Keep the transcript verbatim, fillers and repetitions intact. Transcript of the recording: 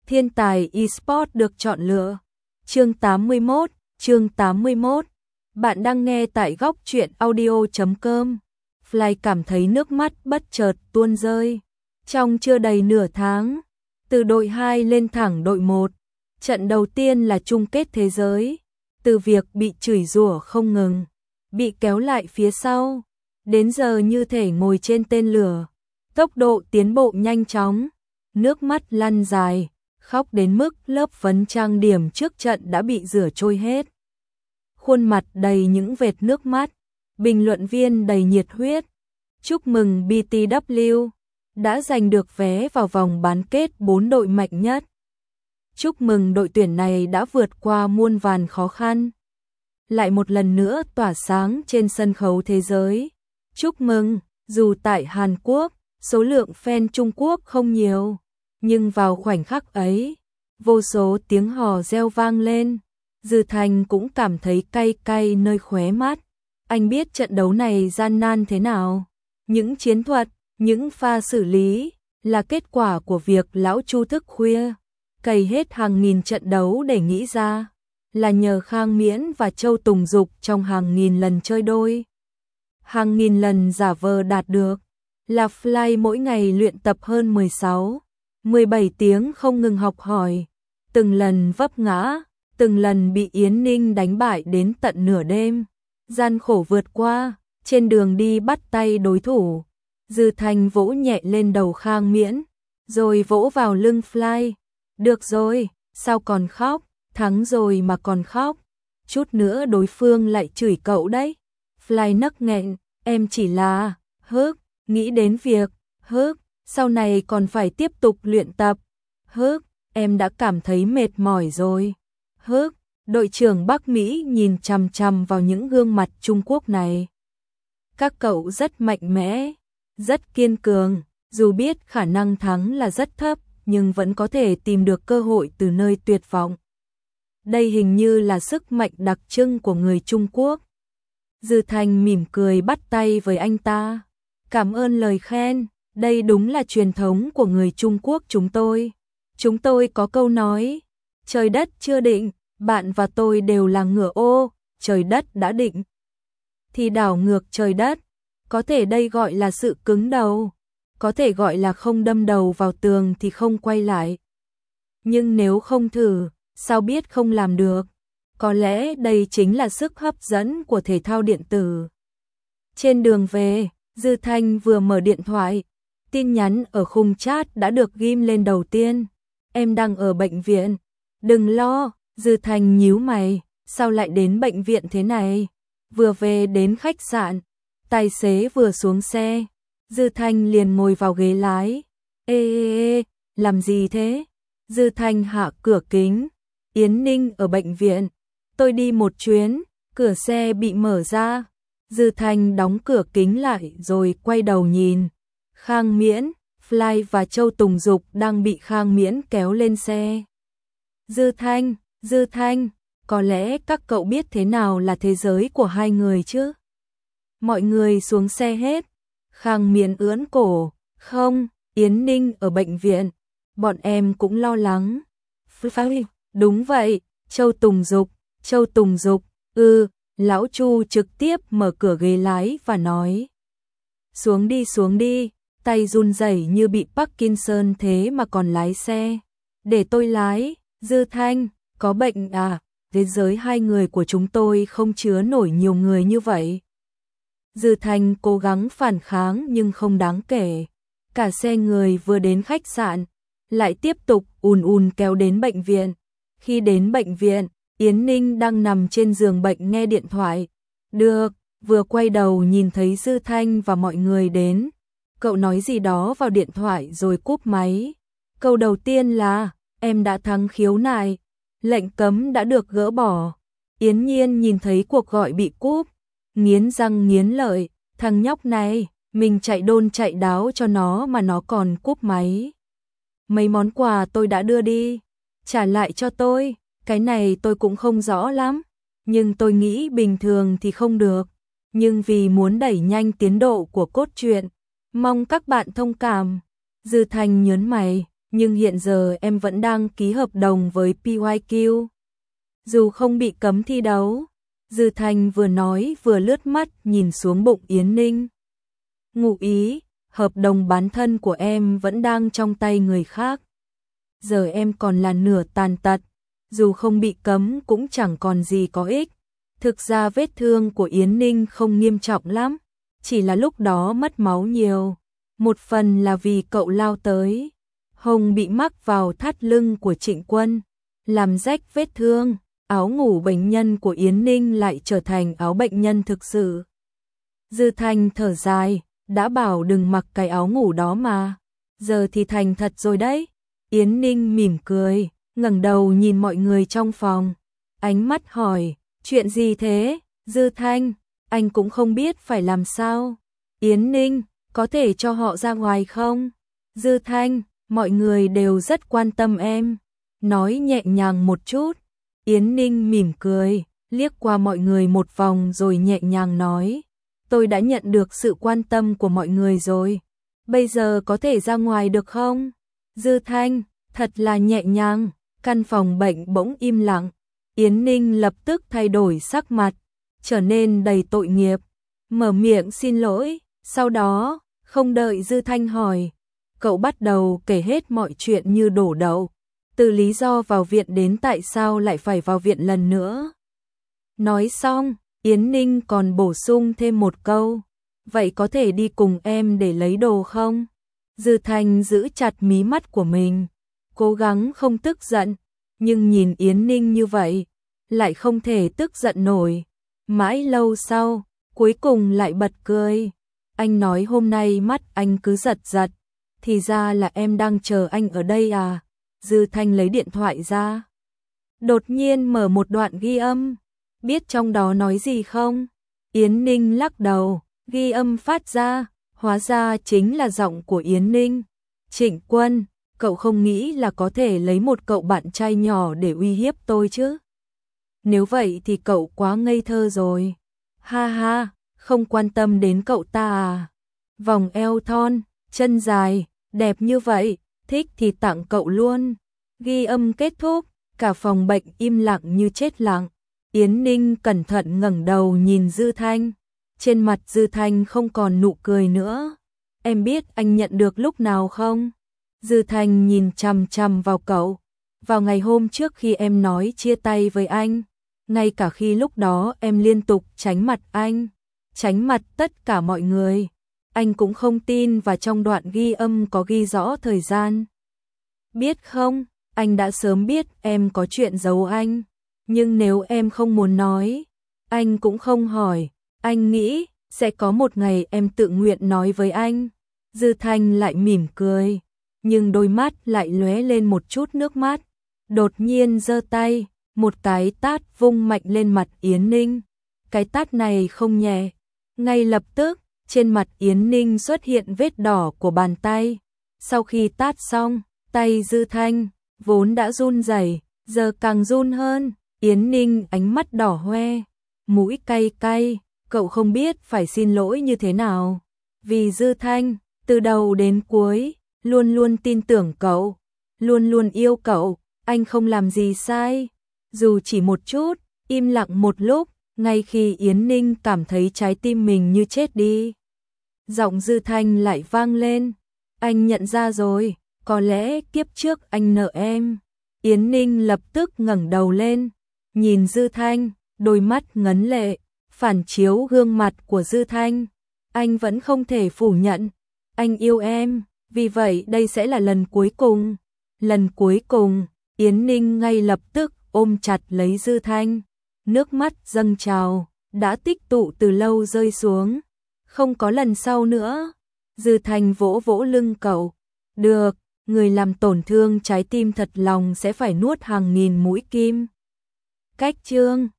Thiên tài eSports được chọn lựa. Chương tám mươi mốt, chương tám mươi mốt. Bạn đang nghe tại góc truyện audio chấm com. Fly cảm thấy nước mắt bất chợt tuôn rơi. Trong chưa đầy nửa tháng, từ đội hai lên thẳng đội một, trận đầu tiên là chung kết thế giới. Từ việc bị chửi rủa không ngừng, bị kéo lại phía sau, đến giờ như thể ngồi trên tên lửa. Tốc độ tiến bộ nhanh chóng, nước mắt lăn dài, khóc đến mức lớp phấn trang điểm trước trận đã bị rửa trôi hết. Khuôn mặt đầy những vệt nước mắt, bình luận viên đầy nhiệt huyết. Chúc mừng bê tê vê đã giành được vé vào vòng bán kết bốn đội mạnh nhất. Chúc mừng đội tuyển này đã vượt qua muôn vàn khó khăn, lại một lần nữa tỏa sáng trên sân khấu thế giới. Chúc mừng, dù tại Hàn Quốc, số lượng fan Trung Quốc không nhiều, nhưng vào khoảnh khắc ấy, vô số tiếng hò reo vang lên. Dư Thành cũng cảm thấy cay cay nơi khóe mắt. Anh biết trận đấu này gian nan thế nào. Những chiến thuật, những pha xử lý là kết quả của việc lão Chu thức khuya, cày hết hàng nghìn trận đấu để nghĩ ra, là nhờ Khang Miễn và Châu Tùng Dục trong hàng nghìn lần chơi đôi, hàng nghìn lần giả vờ đạt được, là Fly mỗi ngày luyện tập hơn mười sáu, mười bảy tiếng không ngừng học hỏi, từng lần vấp ngã, từng lần bị Yến Ninh đánh bại đến tận nửa đêm, gian khổ vượt qua, trên đường đi bắt tay đối thủ. Dư Thành vỗ nhẹ lên đầu Khang Miễn, rồi vỗ vào lưng Fly. Được rồi, sao còn khóc, thắng rồi mà còn khóc, chút nữa đối phương lại chửi cậu đấy. Fly nấc nghẹn, em chỉ là, hức, nghĩ đến việc, hức, sau này còn phải tiếp tục luyện tập, hức, em đã cảm thấy mệt mỏi rồi, hức. Đội trưởng Bắc Mỹ nhìn chằm chằm vào những gương mặt Trung Quốc này. Các cậu rất mạnh mẽ, rất kiên cường, dù biết khả năng thắng là rất thấp, nhưng vẫn có thể tìm được cơ hội từ nơi tuyệt vọng. Đây hình như là sức mạnh đặc trưng của người Trung Quốc. Dư Thành mỉm cười bắt tay với anh ta. Cảm ơn lời khen, đây đúng là truyền thống của người Trung Quốc chúng tôi. Chúng tôi có câu nói, trời đất chưa định, bạn và tôi đều là ngựa ô, trời đất đã định thì đảo ngược trời đất. Có thể đây gọi là sự cứng đầu, có thể gọi là không đâm đầu vào tường thì không quay lại. Nhưng nếu không thử, sao biết không làm được? Có lẽ đây chính là sức hấp dẫn của thể thao điện tử. Trên đường về, Dư Thanh vừa mở điện thoại, tin nhắn ở khung chat đã được ghim lên đầu tiên. Em đang ở bệnh viện. Đừng lo, Dư Thanh nhíu mày, sao lại đến bệnh viện thế này? Vừa về đến khách sạn, tài xế vừa xuống xe, Dư Thanh liền ngồi vào ghế lái. Ê ê ê, làm gì thế? Dư Thanh hạ cửa kính. Yến Ninh ở bệnh viện. Tôi đi một chuyến, cửa xe bị mở ra. Dư Thanh đóng cửa kính lại rồi quay đầu nhìn. Khang Miễn, Fly và Châu Tùng Dục đang bị Khang Miễn kéo lên xe. Dư Thanh, Dư Thanh, có lẽ các cậu biết thế nào là thế giới của hai người chứ? Mọi người xuống xe hết. Khang Miễn ưỡn cổ, không, Yến Ninh ở bệnh viện, bọn em cũng lo lắng. Fly, đúng vậy, Châu Tùng Dục, Châu Tùng Dục, ừ, lão Chu trực tiếp mở cửa ghế lái và nói. Xuống đi xuống đi, tay run rẩy như bị Parkinson thế mà còn lái xe. Để tôi lái. Dư Thanh, có bệnh à? Thế giới hai người của chúng tôi không chứa nổi nhiều người như vậy. Dư Thanh cố gắng phản kháng nhưng không đáng kể. Cả xe người vừa đến khách sạn, lại tiếp tục ùn ùn kéo đến bệnh viện. Khi đến bệnh viện, Yến Ninh đang nằm trên giường bệnh nghe điện thoại. Được, vừa quay đầu nhìn thấy Dư Thanh và mọi người đến. Cậu nói gì đó vào điện thoại rồi cúp máy. Câu đầu tiên là, em đã thắng khiếu nại, lệnh cấm đã được gỡ bỏ. Yến Nhiên nhìn thấy cuộc gọi bị cúp, nghiến răng nghiến lợi, thằng nhóc này, mình chạy đôn chạy đáo cho nó mà nó còn cúp máy. Mấy món quà tôi đã đưa đi, trả lại cho tôi, cái này tôi cũng không rõ lắm, nhưng tôi nghĩ bình thường thì không được, nhưng vì muốn đẩy nhanh tiến độ của cốt truyện, mong các bạn thông cảm. Dư Thành nhớn mày, nhưng hiện giờ em vẫn đang ký hợp đồng với pê i quy. Dù không bị cấm thi đấu, Dư Thanh vừa nói vừa lướt mắt nhìn xuống bụng Yến Ninh. Ngụ ý, hợp đồng bán thân của em vẫn đang trong tay người khác. Giờ em còn là nửa tàn tật, dù không bị cấm cũng chẳng còn gì có ích. Thực ra vết thương của Yến Ninh không nghiêm trọng lắm, chỉ là lúc đó mất máu nhiều. Một phần là vì cậu lao tới, Hồng bị mắc vào thắt lưng của Trịnh Quân, làm rách vết thương. Áo ngủ bệnh nhân của Yến Ninh lại trở thành áo bệnh nhân thực sự. Dư Thanh thở dài, đã bảo đừng mặc cái áo ngủ đó mà, giờ thì thành thật rồi đấy. Yến Ninh mỉm cười, ngẩng đầu nhìn mọi người trong phòng, ánh mắt hỏi, chuyện gì thế? Dư Thanh, anh cũng không biết phải làm sao. Yến Ninh, có thể cho họ ra ngoài không? Dư Thanh, mọi người đều rất quan tâm em, nói nhẹ nhàng một chút. Yến Ninh mỉm cười, liếc qua mọi người một vòng rồi nhẹ nhàng nói, tôi đã nhận được sự quan tâm của mọi người rồi, bây giờ có thể ra ngoài được không? Dư Thanh, thật là nhẹ nhàng. Căn phòng bệnh bỗng im lặng, Yến Ninh lập tức thay đổi sắc mặt, trở nên đầy tội nghiệp, mở miệng xin lỗi, sau đó, không đợi Dư Thanh hỏi, cậu bắt đầu kể hết mọi chuyện như đổ đậu. Từ lý do vào viện đến tại sao lại phải vào viện lần nữa. Nói xong, Yến Ninh còn bổ sung thêm một câu, vậy có thể đi cùng em để lấy đồ không? Dư Thanh giữ chặt mí mắt của mình, cố gắng không tức giận, nhưng nhìn Yến Ninh như vậy, lại không thể tức giận nổi. Mãi lâu sau, cuối cùng lại bật cười. Anh nói hôm nay mắt anh cứ giật giật, thì ra là em đang chờ anh ở đây à? Dư Thanh lấy điện thoại ra, đột nhiên mở một đoạn ghi âm, biết trong đó nói gì không? Yến Ninh lắc đầu, ghi âm phát ra, hóa ra chính là giọng của Yến Ninh. Trịnh Quân, cậu không nghĩ là có thể lấy một cậu bạn trai nhỏ để uy hiếp tôi chứ? Nếu vậy thì cậu quá ngây thơ rồi. Ha ha, không quan tâm đến cậu ta à? Vòng eo thon, chân dài, đẹp như vậy, thích thì tặng cậu luôn. Ghi âm kết thúc, cả phòng bệnh im lặng như chết lặng. Yến Ninh cẩn thận ngẩng đầu nhìn Dư Thanh. Trên mặt Dư Thanh không còn nụ cười nữa. Em biết anh nhận được lúc nào không? Dư Thanh nhìn chằm chằm vào cậu. Vào ngày hôm trước khi em nói chia tay với anh, ngay cả khi lúc đó em liên tục tránh mặt anh, tránh mặt tất cả mọi người, anh cũng không tin, và trong đoạn ghi âm có ghi rõ thời gian. Biết không, anh đã sớm biết em có chuyện giấu anh, nhưng nếu em không muốn nói, anh cũng không hỏi. Anh nghĩ sẽ có một ngày em tự nguyện nói với anh. Dư Thanh lại mỉm cười, nhưng đôi mắt lại lóe lên một chút nước mắt. Đột nhiên giơ tay, một cái tát vung mạnh lên mặt Yến Ninh. Cái tát này không nhẹ. Ngay lập tức, trên mặt Yến Ninh xuất hiện vết đỏ của bàn tay. Sau khi tát xong, tay Dư Thanh vốn đã run rẩy, giờ càng run hơn. Yến Ninh ánh mắt đỏ hoe, mũi cay cay. Cậu không biết phải xin lỗi như thế nào. Vì Dư Thanh, từ đầu đến cuối, luôn luôn tin tưởng cậu, luôn luôn yêu cậu, anh không làm gì sai. Dù chỉ một chút, im lặng một lúc, ngay khi Yến Ninh cảm thấy trái tim mình như chết đi. Giọng Dư Thanh lại vang lên. Anh nhận ra rồi, có lẽ kiếp trước anh nợ em. Yến Ninh lập tức ngẩng đầu lên, nhìn Dư Thanh, đôi mắt ngấn lệ, phản chiếu gương mặt của Dư Thanh. Anh vẫn không thể phủ nhận, anh yêu em, vì vậy đây sẽ là lần cuối cùng. Lần cuối cùng, Yến Ninh ngay lập tức ôm chặt lấy Dư Thanh, nước mắt dâng trào, đã tích tụ từ lâu rơi xuống. Không có lần sau nữa. Dư Thanh vỗ vỗ lưng cậu. Được, người làm tổn thương trái tim thật lòng sẽ phải nuốt hàng nghìn mũi kim. Cách chương